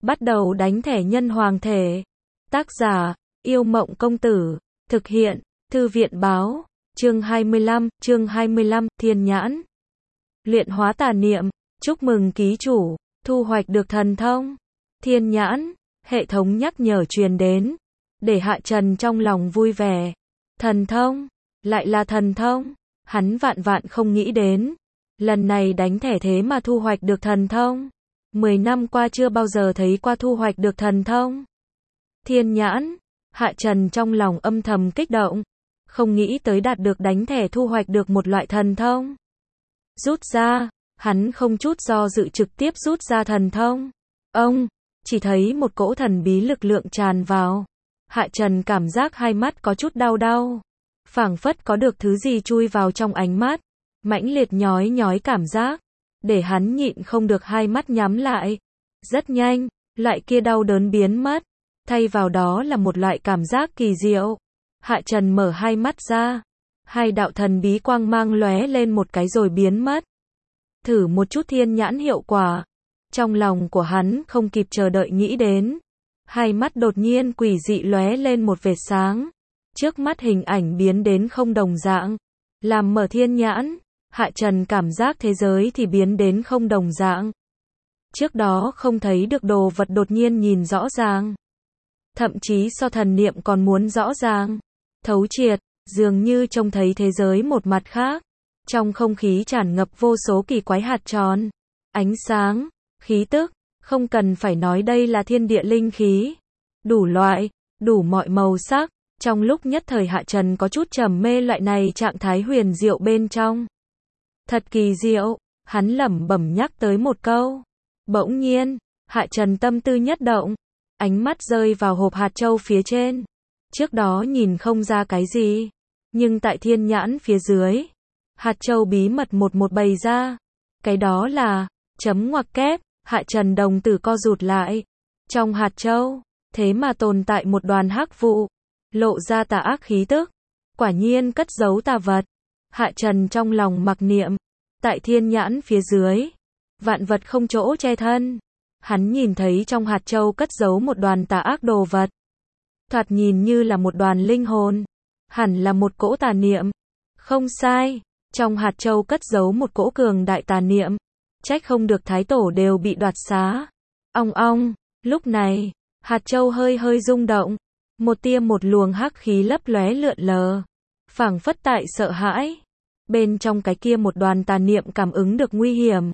Bắt đầu đánh thẻ nhân hoàng thể. Tác giả, Yêu Mộng Công Tử. Thực hiện, Thư viện Báo. Chương 25, Thiên Nhãn. Luyện hóa tà niệm. Chúc mừng ký chủ, thu hoạch được thần thông. Thiên Nhãn, hệ thống nhắc nhở truyền đến. Để Hạ Trần trong lòng vui vẻ. Thần thông, lại là thần thông. Hắn vạn vạn không nghĩ đến. Lần này đánh thẻ thế mà thu hoạch được thần thông. 10 năm qua chưa bao giờ thấy qua thu hoạch được thần thông. Thiên Nhãn, Hạ Trần trong lòng âm thầm kích động. Không nghĩ tới đạt được đánh thẻ thu hoạch được một loại thần thông. Rút ra, hắn không chút do dự trực tiếp rút ra thần thông. Ông, chỉ thấy một cỗ thần bí lực lượng tràn vào. Hạ Trần cảm giác hai mắt có chút đau đau. Phảng phất có được thứ gì chui vào trong ánh mắt. Mãnh liệt nhói nhói cảm giác. Để hắn nhịn không được hai mắt nhắm lại. Rất nhanh, loại kia đau đớn biến mất. Thay vào đó là một loại cảm giác kỳ diệu. Hạ Trần mở hai mắt ra. Hai đạo thần bí quang mang lóe lên một cái rồi biến mất. Thử một chút thiên nhãn hiệu quả. Trong lòng của hắn không kịp chờ đợi nghĩ đến. Hai mắt đột nhiên quỷ dị lóe lên một vệt sáng. Trước mắt hình ảnh biến đến không đồng dạng. Làm mở thiên nhãn, Hạ Trần cảm giác thế giới thì biến đến không đồng dạng. Trước đó không thấy được đồ vật đột nhiên nhìn rõ ràng. Thậm chí so thần niệm còn muốn rõ ràng. Thấu triệt, dường như trông thấy thế giới một mặt khác. Trong không khí tràn ngập vô số kỳ quái hạt tròn. Ánh sáng, khí tức, không cần phải nói đây là thiên địa linh khí. Đủ loại, đủ mọi màu sắc. Trong lúc nhất thời Hạ Trần có chút trầm mê loại này trạng thái huyền diệu bên trong. Thật kỳ diệu, hắn lẩm bẩm nhắc tới một câu. Bỗng nhiên, Hạ Trần tâm tư nhất động. Ánh mắt rơi vào hộp hạt châu phía trên. Trước đó nhìn không ra cái gì. Nhưng tại thiên nhãn phía dưới. Hạt châu bí mật một bày ra. Cái đó là, chấm ngoặc kép, Hạ Trần đồng tử co rụt lại. Trong hạt châu, thế mà tồn tại một đoàn hắc vụ. Lộ ra tà ác khí tức. Quả nhiên cất giấu tà vật. Hạ Trần trong lòng mặc niệm. Tại thiên nhãn phía dưới. Vạn vật không chỗ che thân. Hắn nhìn thấy trong hạt châu cất giấu một đoàn tà ác đồ vật. Thoạt nhìn như là một đoàn linh hồn. Hẳn là một cỗ tà niệm. Không sai. Trong hạt châu cất giấu một cỗ cường đại tà niệm. Trách không được thái tổ đều bị đoạt xá. Ong ong. Lúc này, hạt châu hơi hơi rung động. Một luồng hắc khí lấp lóe lượn lờ. Phảng phất tại sợ hãi. Bên trong cái kia một đoàn tà niệm cảm ứng được nguy hiểm.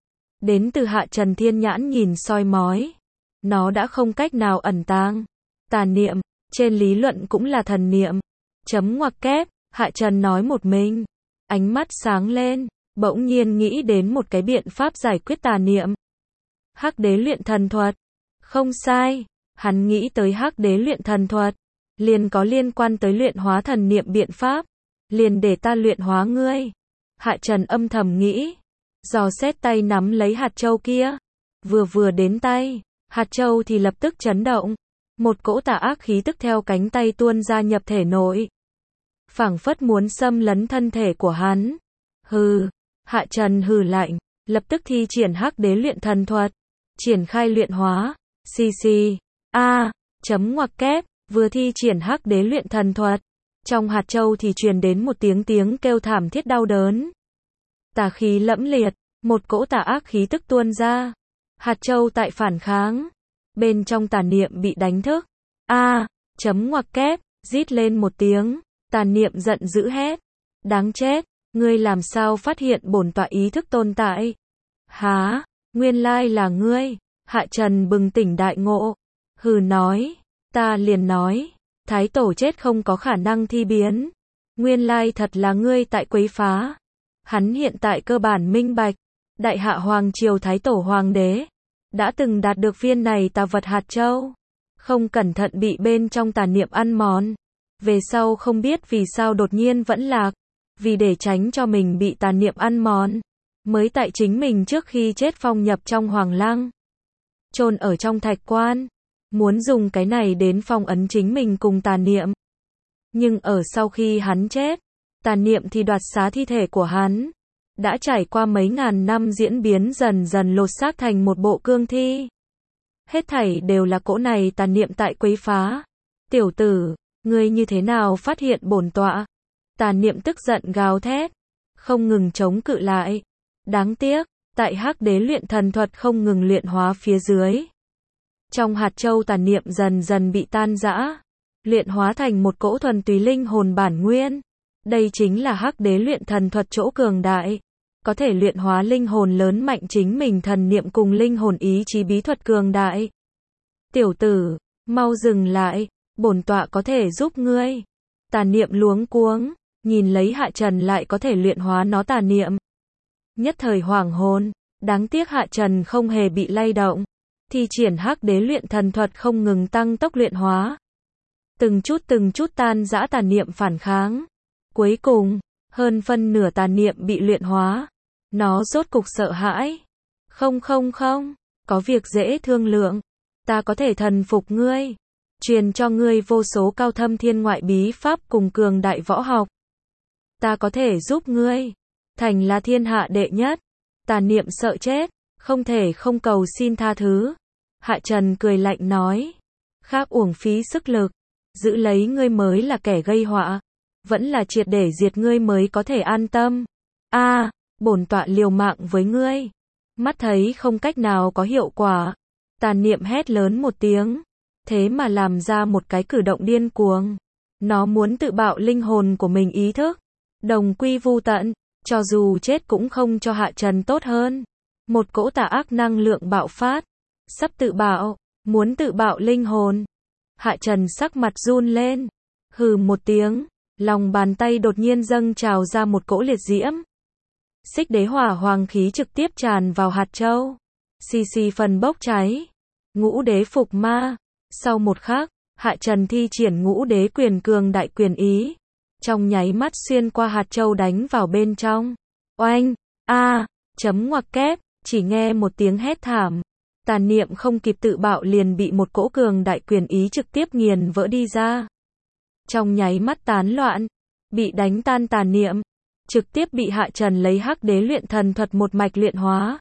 Đến từ Hạ Trần thiên nhãn nhìn soi mói. Nó đã không cách nào ẩn tàng. Tà niệm, trên lý luận cũng là thần niệm. Chấm ngoặc kép, Hạ Trần nói một mình. Ánh mắt sáng lên, bỗng nhiên nghĩ đến một cái biện pháp giải quyết tà niệm. Hắc đế luyện thần thuật. Không sai, hắn nghĩ tới hắc đế luyện thần thuật. Liền có liên quan tới luyện hóa thần niệm biện pháp. Liền để ta luyện hóa ngươi. Hạ Trần âm thầm nghĩ. Dò xét tay nắm lấy hạt châu kia. Vừa đến tay, hạt châu thì lập tức chấn động. Một cỗ tà ác khí tức theo cánh tay tuôn ra nhập thể nội. Phảng phất muốn xâm lấn thân thể của hắn. Hừ, Hạ Trần hừ lạnh, lập tức thi triển hắc đế luyện thần thuật. Triển khai luyện hóa. Chấm ngoặc kép, vừa thi triển hắc đế luyện thần thuật. Trong hạt châu thì truyền đến một tiếng kêu thảm thiết đau đớn. Tà khí lẫm liệt, một cỗ tà ác khí tức tuôn ra. Hạt châu tại phản kháng. Bên trong tà niệm bị đánh thức. Chấm ngoặc kép, rít lên một tiếng. Tà niệm giận dữ hét. Đáng chết, ngươi làm sao phát hiện bổn tọa ý thức tồn tại? Hả, nguyên lai là ngươi. Hạ Trần bừng tỉnh đại ngộ. Hừ nói, ta liền nói. Thái tổ chết không có khả năng thi biến. Nguyên lai thật là ngươi tại quấy phá. Hắn hiện tại cơ bản minh bạch. Đại hạ hoàng triều thái tổ hoàng đế. Đã từng đạt được viên này tà vật hạt châu. Không cẩn thận bị bên trong tà niệm ăn mòn. Về sau không biết vì sao đột nhiên vẫn lạc. Vì để tránh cho mình bị tà niệm ăn mòn. Mới tại chính mình trước khi chết phong nhập trong hoàng lăng. Chôn ở trong thạch quan. Muốn dùng cái này đến phong ấn chính mình cùng tà niệm. Nhưng ở sau khi hắn chết, tà niệm thì đoạt xá thi thể của hắn. Đã trải qua mấy ngàn năm diễn biến dần dần lột xác thành một bộ cương thi. Hết thảy đều là cỗ này tà niệm tại quấy phá. Tiểu tử, ngươi như thế nào phát hiện bổn tọa? Tà niệm tức giận gào thét, không ngừng chống cự lại. Đáng tiếc, tại Hắc Đế luyện thần thuật không ngừng luyện hóa phía dưới. Trong hạt châu tà niệm dần dần bị tan rã, luyện hóa thành một cỗ thuần túy linh hồn bản nguyên. Đây chính là Hắc Đế luyện thần thuật chỗ cường đại. Có thể luyện hóa linh hồn lớn mạnh chính mình thần niệm cùng linh hồn ý chí bí thuật cường đại. Tiểu tử, mau dừng lại, bổn tọa có thể giúp ngươi. Tà niệm luống cuống, nhìn lấy Hạ Trần lại có thể luyện hóa nó tà niệm. Nhất thời hoảng hồn, đáng tiếc Hạ Trần không hề bị lay động. Thi triển Hắc Đế luyện thần thuật không ngừng tăng tốc luyện hóa. Từng chút tan rã tà niệm phản kháng. Cuối cùng, hơn phân nửa tà niệm bị luyện hóa. Nó rốt cục sợ hãi. Không, có việc dễ thương lượng. Ta có thể thần phục ngươi. Truyền cho ngươi vô số cao thâm thiên ngoại bí pháp cùng cường đại võ học. Ta có thể giúp ngươi thành là thiên hạ đệ nhất. Tà niệm sợ chết, không thể không cầu xin tha thứ. Hạ Trần cười lạnh nói. Khác uổng phí sức lực. Giữ lấy ngươi mới là kẻ gây họa. Vẫn là triệt để diệt ngươi mới có thể an tâm. Bổn tọa liều mạng với ngươi. Mắt thấy không cách nào có hiệu quả. Tà niệm hét lớn một tiếng. Thế mà làm ra một cái cử động điên cuồng. Nó muốn tự bạo linh hồn của mình ý thức. Đồng quy vu tận. Cho dù chết cũng không cho Hạ Trần tốt hơn. Một cỗ tà ác năng lượng bạo phát. Sắp tự bạo. Muốn tự bạo linh hồn. Hạ Trần sắc mặt run lên. Hừ một tiếng. Lòng bàn tay đột nhiên dâng trào ra một cỗ liệt diễm. Xích đế hỏa hoàng khí trực tiếp tràn vào hạt châu. Xì phần bốc cháy. Ngũ đế phục ma. Sau một khắc, Hạ Trần thi triển ngũ đế quyền cường đại quyền ý. Trong nháy mắt xuyên qua hạt châu đánh vào bên trong. Oanh! Chấm ngoặc kép, chỉ nghe một tiếng hét thảm. Tà niệm không kịp tự bạo liền bị một cỗ cường đại quyền ý trực tiếp nghiền vỡ đi ra. Trong nháy mắt tán loạn, bị đánh tan tà niệm. Trực tiếp bị Hạ Trần lấy Hắc Đế luyện thần thuật một mạch luyện hóa.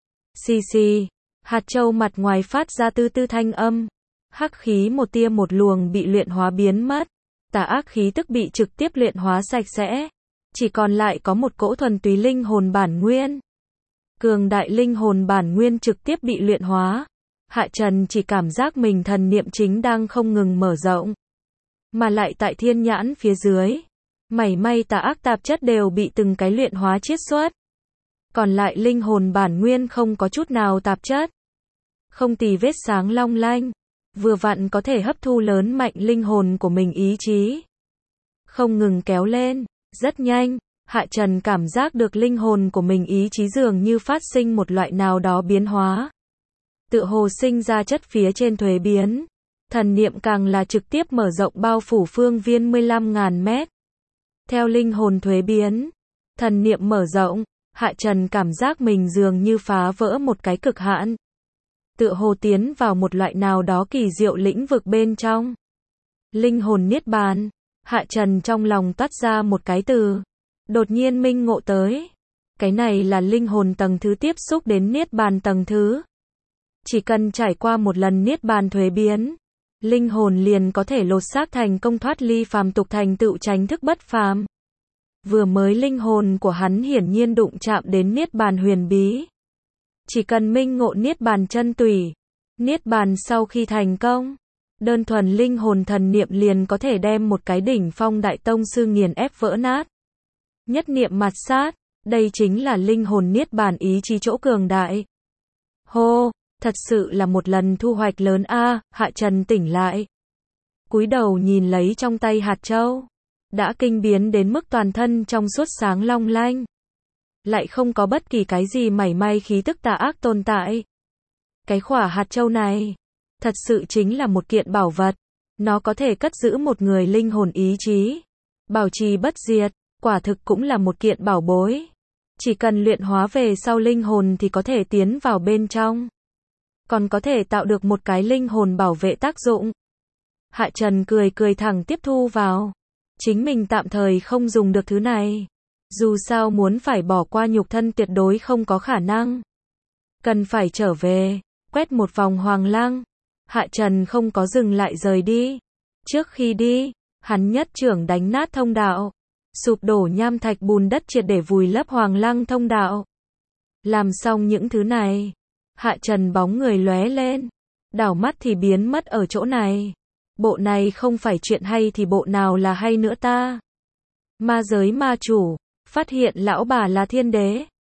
Xì, hạt châu mặt ngoài phát ra tư thanh âm. Hắc khí một tia một luồng bị luyện hóa biến mất. Tà ác khí tức bị trực tiếp luyện hóa sạch sẽ. Chỉ còn lại có một cỗ thuần túy linh hồn bản nguyên. Cường đại linh hồn bản nguyên trực tiếp bị luyện hóa. Hạ Trần chỉ cảm giác mình thần niệm chính đang không ngừng mở rộng. Mà lại tại thiên nhãn phía dưới. Mảy may tà ác tạp chất đều bị từng cái luyện hóa chiết xuất. Còn lại linh hồn bản nguyên không có chút nào tạp chất. Không tì vết sáng long lanh. Vừa vặn có thể hấp thu lớn mạnh linh hồn của mình ý chí. Không ngừng kéo lên. Rất nhanh, Hạ Trần cảm giác được linh hồn của mình ý chí dường như phát sinh một loại nào đó biến hóa. Tựa hồ sinh ra chất phía trên thuế biến. Thần niệm càng là trực tiếp mở rộng bao phủ phương viên 15.000 mét. Theo linh hồn thuế biến, thần niệm mở rộng, Hạ Trần cảm giác mình dường như phá vỡ một cái cực hạn. Tựa hồ tiến vào một loại nào đó kỳ diệu lĩnh vực bên trong. Linh hồn niết bàn. Hạ Trần trong lòng toát ra một cái từ. Đột nhiên minh ngộ tới. Cái này là linh hồn tầng thứ tiếp xúc đến niết bàn tầng thứ. Chỉ cần trải qua một lần niết bàn thuế biến, linh hồn liền có thể lột xác thành công thoát ly phàm tục thành tựu chánh thức bất phàm. Vừa mới linh hồn của hắn hiển nhiên đụng chạm đến niết bàn huyền bí. Chỉ cần minh ngộ niết bàn chân tùy, niết bàn sau khi thành công, đơn thuần linh hồn thần niệm liền có thể đem một cái đỉnh phong đại tông sư nghiền ép vỡ nát. Nhất niệm mạt sát, đây chính là linh hồn niết bàn ý chí chỗ cường đại. Hô, thật sự là một lần thu hoạch lớn a. Hạ Trần tỉnh lại. Cúi đầu nhìn lấy trong tay hạt châu. Đã kinh biến đến mức toàn thân trong suốt sáng long lanh. Lại không có bất kỳ cái gì mảy may khí tức tà ác tồn tại. Cái khỏa hạt châu này, thật sự chính là một kiện bảo vật. Nó có thể cất giữ một người linh hồn ý chí. Bảo trì bất diệt, quả thực cũng là một kiện bảo bối. Chỉ cần luyện hóa về sau linh hồn thì có thể tiến vào bên trong. Còn có thể tạo được một cái linh hồn bảo vệ tác dụng. Hạ Trần cười thẳng tiếp thu vào. Chính mình tạm thời không dùng được thứ này. Dù sao muốn phải bỏ qua nhục thân tuyệt đối không có khả năng. Cần phải trở về. quét một vòng hoàng lăng. Hạ Trần không có dừng lại rời đi. Trước khi đi, hắn nhất chưởng đánh nát thông đạo, sụp đổ nham thạch bùn đất triệt để vùi lấp hoàng lăng thông đạo. Làm xong những thứ này, Hạ Trần bóng người lóe lên, đảo mắt thì biến mất ở chỗ này. Bộ này không phải chuyện hay thì bộ nào là hay nữa ta? Ma giới ma chủ, phát hiện lão bà là thiên đế.